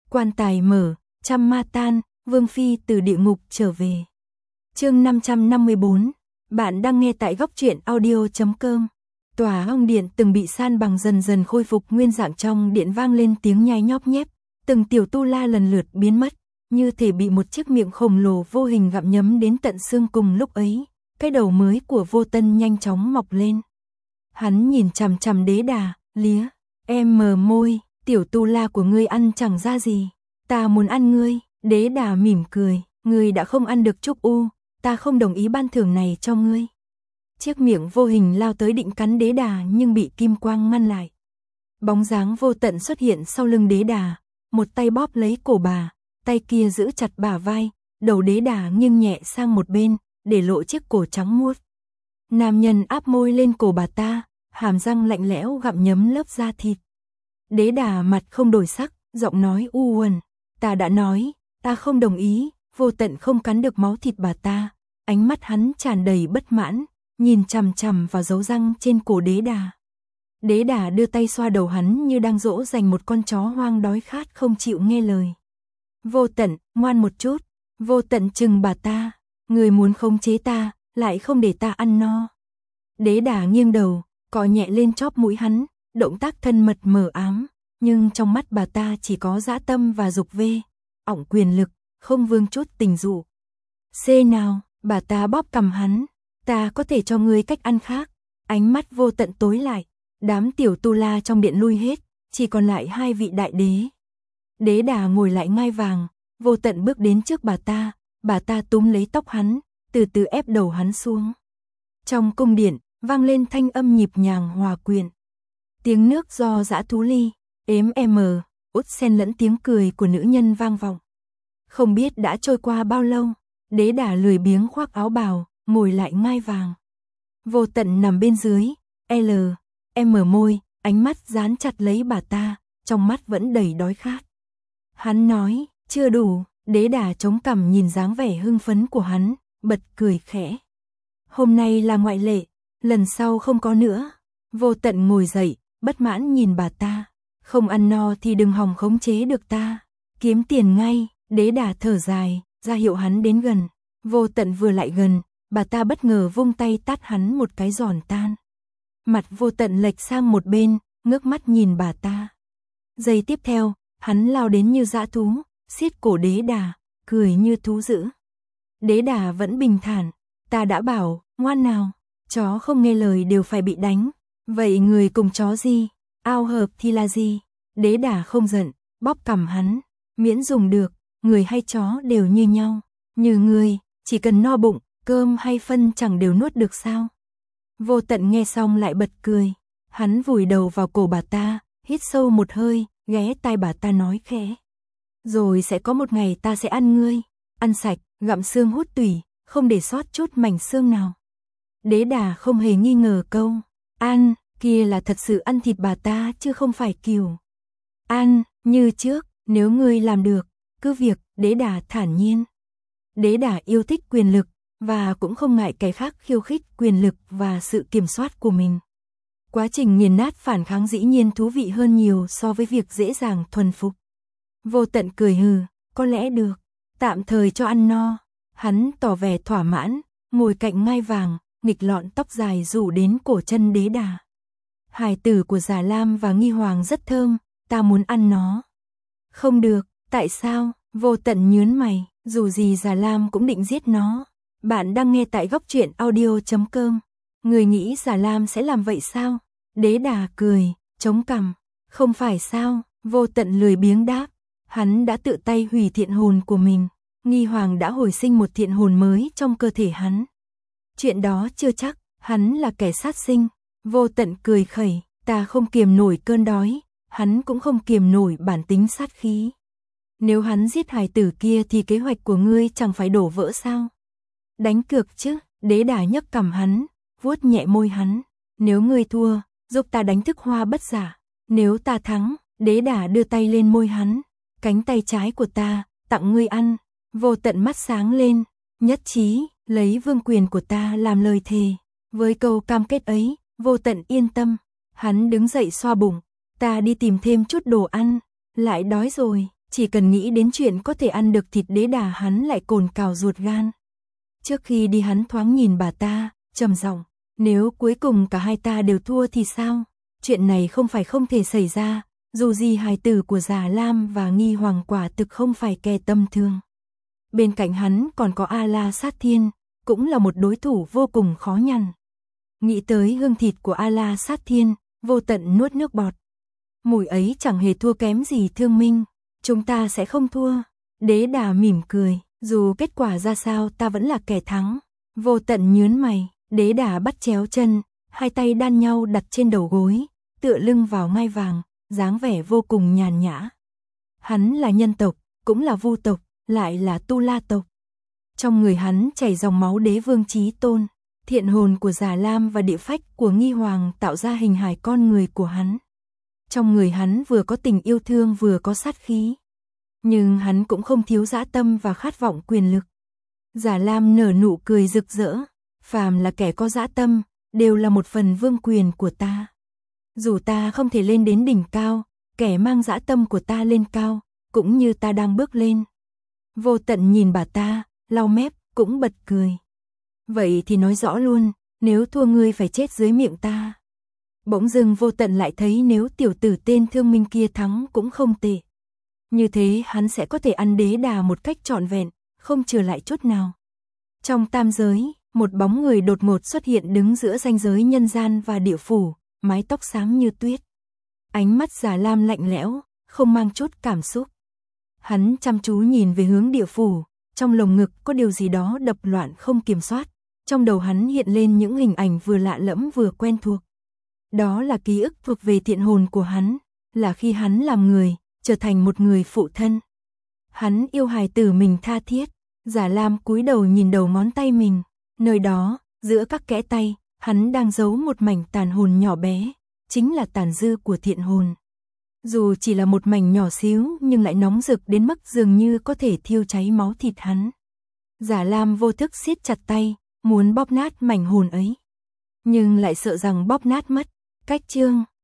Quan tài mở, trăm ma tan, Vương Phi từ địa ngục trở về. Chương 554, bạn đang nghe tại góc truyện audio.com. Tòa Hong Điện từng bị san bằng dần dần khôi phục nguyên dạng, trong điện vang lên tiếng nhai nhóp nhép, từng tiểu tu la lần lượt biến mất, như thể bị một chiếc miệng khổng lồ vô hình gặm nhấm đến tận xương. Cùng lúc ấy, cái đầu mới của Vô Tân nhanh chóng mọc lên. Hắn nhìn chằm chằm Đế Đà, lía, em mờ môi, tiểu tu la của ngươi ăn chẳng ra gì, ta muốn ăn ngươi. Đế Đà mỉm cười, ngươi đã không ăn được Trúc U, ta không đồng ý ban thưởng này cho ngươi. Chiếc miệng vô hình lao tới định cắn Đế Đà nhưng bị kim quang ngăn lại. Bóng dáng Vô Tận xuất hiện sau lưng Đế Đà, một tay bóp lấy cổ bà, tay kia giữ chặt bả vai, đầu Đế Đà nghiêng nhẹ sang một bên, để lộ chiếc cổ trắng muốt. Nam nhân áp môi lên cổ bà ta, hàm răng lạnh lẽo gặm nhấm lớp da thịt. Đế Đà mặt không đổi sắc, giọng nói u uẩn, ta đã nói, ta không đồng ý. Vô Tận không cắn được máu thịt bà ta, ánh mắt hắn tràn đầy bất mãn, nhìn chằm chằm vào dấu răng trên cổ Đế Đà. Đế Đà đưa tay xoa đầu hắn như đang dỗ dành một con chó hoang đói khát không chịu nghe lời. Vô Tận, ngoan một chút. Vô Tận chừng bà ta, người muốn khống chế ta, lại không để ta ăn no. Đế Đà nghiêng đầu, cọ nhẹ lên chóp mũi hắn, động tác thân mật mờ ám, nhưng trong mắt bà ta chỉ có dã tâm và dục vê, ỏng quyền lực, không vương chút tình dụ. Xê nào, bà ta bóp cằm hắn, ta có thể cho ngươi cách ăn khác. Ánh mắt Vô Tận tối lại, đám tiểu tu la trong điện lui hết, chỉ còn lại hai vị đại đế. Đế Đà ngồi lại ngai vàng, Vô Tận bước đến trước bà ta túm lấy tóc hắn, từ từ ép đầu hắn xuống. Trong cung điện, vang lên thanh âm nhịp nhàng hòa quyện. Tiếng nước do dã thú ly, ếm út xen lẫn tiếng cười của nữ nhân vang vọng. Không biết đã trôi qua bao lâu, Đế Đà lười biếng khoác áo bào, ngồi lại ngai vàng. Vô Tận nằm bên dưới, môi, ánh mắt dán chặt lấy bà ta, trong mắt vẫn đầy đói khát. Hắn nói, chưa đủ. Đế Đà chống cằm nhìn dáng vẻ hưng phấn của hắn, bật cười khẽ. Hôm nay là ngoại lệ, lần sau không có nữa. Vô Tận ngồi dậy, bất mãn nhìn bà ta. Không ăn no thì đừng hòng khống chế được ta. Kiếm tiền ngay. Đế Đà thở dài, ra hiệu hắn đến gần. Vô Tận vừa lại gần, bà ta bất ngờ vung tay tát hắn một cái giòn tan. Mặt Vô Tận lệch sang một bên, ngước mắt nhìn bà ta. Giây tiếp theo, hắn lao đến như dã thú, siết cổ Đế Đà, cười như thú dữ. Đế Đà vẫn bình thản, ta đã bảo, ngoan nào, chó không nghe lời đều phải bị đánh. Vậy người cùng chó gì, ao hợp thì là gì? Đế Đà không giận, bóp cằm hắn, miễn dùng được, người hay chó đều như nhau. Như ngươi, chỉ cần no bụng, cơm hay phân chẳng đều nuốt được sao? Vô Tận nghe xong lại bật cười, hắn vùi đầu vào cổ bà ta, hít sâu một hơi, ghé tai bà ta nói khẽ. Rồi sẽ có một ngày ta sẽ ăn ngươi, ăn sạch, gặm xương hút tủy, không để sót chút mảnh xương nào. Đế Đà không hề nghi ngờ câu ăn kia là thật sự ăn thịt bà ta chứ không phải kiểu ăn như trước. Nếu ngươi làm được, cứ việc. Đế Đà thản nhiên. Đế Đà yêu thích quyền lực, và cũng không ngại kẻ khác khiêu khích quyền lực và sự kiểm soát của mình. Quá trình nghiền nát phản kháng dĩ nhiên thú vị hơn nhiều so với việc dễ dàng thuần phục. Vô Tận cười hừ, có lẽ được, tạm thời cho ăn no. Hắn tỏ vẻ thỏa mãn, ngồi cạnh ngai vàng, nghịch lọn tóc dài rủ đến cổ chân Đế Đà. Hài tử của Già Lam và Nghi Hoàng rất thơm, ta muốn ăn nó. Không được, tại sao? Vô Tận nhướng mày, dù gì Già Lam cũng định giết nó. Bạn đang nghe tại góc truyện audio.com. Người nghĩ Già Lam sẽ làm vậy sao? Đế Đà cười, chống cằm. Không phải sao? Vô Tận lười biếng đáp. Hắn đã tự tay hủy thiện hồn của mình. Nghi Hoàng đã hồi sinh một thiện hồn mới trong cơ thể hắn. Chuyện đó chưa chắc, hắn là kẻ sát sinh. Vô Tận cười khẩy, ta không kiềm nổi cơn đói, hắn cũng không kiềm nổi bản tính sát khí. Nếu hắn giết hài tử kia thì kế hoạch của ngươi chẳng phải đổ vỡ sao? Đánh cược chứ? Đế Đà nhấc cằm hắn, vuốt nhẹ môi hắn. Nếu ngươi thua, giúp ta đánh thức Hoa Bất Giả. Nếu ta thắng, Đế Đà đưa tay lên môi hắn. Cánh tay trái của ta, tặng ngươi ăn. Vô Tận mắt sáng lên, nhất trí, lấy vương quyền của ta làm lời thề. Với câu cam kết ấy, Vô Tận yên tâm. Hắn đứng dậy xoa bụng, ta đi tìm thêm chút đồ ăn, lại đói rồi. Chỉ cần nghĩ đến chuyện có thể ăn được thịt đế đà hắn lại cồn cào ruột gan. Trước khi đi hắn thoáng nhìn bà ta, trầm giọng, nếu cuối cùng cả hai ta đều thua thì sao? Chuyện này không phải không thể xảy ra, dù gì hài tử của Già Lam và Nghi Hoàng quả thực không phải kẻ tầm thường. Bên cạnh hắn còn có A-la Sát Thiên, cũng là một đối thủ vô cùng khó nhằn. Nghĩ tới hương thịt của A-la Sát Thiên, Vô Tận nuốt nước bọt. Mùi ấy chẳng hề thua kém gì Thương Minh, chúng ta sẽ không thua. Đế đà mỉm cười, dù kết quả ra sao ta vẫn là kẻ thắng. Vô Tận nhướng mày, đế đà bắt chéo chân, hai tay đan nhau đặt trên đầu gối, tựa lưng vào ngai vàng, dáng vẻ vô cùng nhàn nhã. Hắn là nhân tộc, cũng là vu tộc, lại là Tu La tộc. Trong người hắn chảy dòng máu đế vương chí tôn, thiện hồn của Già Lam và địa phách của Nghi Hoàng tạo ra hình hài con người của hắn. Trong người hắn vừa có tình yêu thương vừa có sát khí. Nhưng hắn cũng không thiếu dã tâm và khát vọng quyền lực. Già Lam nở nụ cười rực rỡ, phàm là kẻ có dã tâm, đều là một phần vương quyền của ta. Dù ta không thể lên đến đỉnh cao, kẻ mang dã tâm của ta lên cao, cũng như ta đang bước lên. Vô Tận nhìn bà ta, lau mép, cũng bật cười. Vậy thì nói rõ luôn, nếu thua ngươi phải chết dưới miệng ta. Bỗng dưng Vô Tận lại thấy nếu tiểu tử tên Thương Minh kia thắng cũng không tệ. Như thế hắn sẽ có thể ăn đế đà một cách trọn vẹn, không trừ lại chút nào. Trong tam giới, một bóng người đột ngột xuất hiện đứng giữa ranh giới nhân gian và địa phủ, mái tóc xám như tuyết. Ánh mắt Già Lam lạnh lẽo, không mang chút cảm xúc. Hắn chăm chú nhìn về hướng địa phủ, trong lồng ngực có điều gì đó đập loạn không kiểm soát. Trong đầu hắn hiện lên những hình ảnh vừa lạ lẫm vừa quen thuộc. Đó là ký ức thuộc về thiện hồn của hắn, là khi hắn làm người, trở thành một người phụ thân. Hắn yêu hài tử mình tha thiết. Già Lam cúi đầu nhìn đầu ngón tay mình, nơi đó, giữa các kẽ tay, hắn đang giấu một mảnh tàn hồn nhỏ bé, chính là tàn dư của thiện hồn. Dù chỉ là một mảnh nhỏ xíu nhưng lại nóng rực đến mức dường như có thể thiêu cháy máu thịt hắn. Già Lam vô thức siết chặt tay, muốn bóp nát mảnh hồn ấy. Nhưng lại sợ rằng bóp nát mất. Cách chương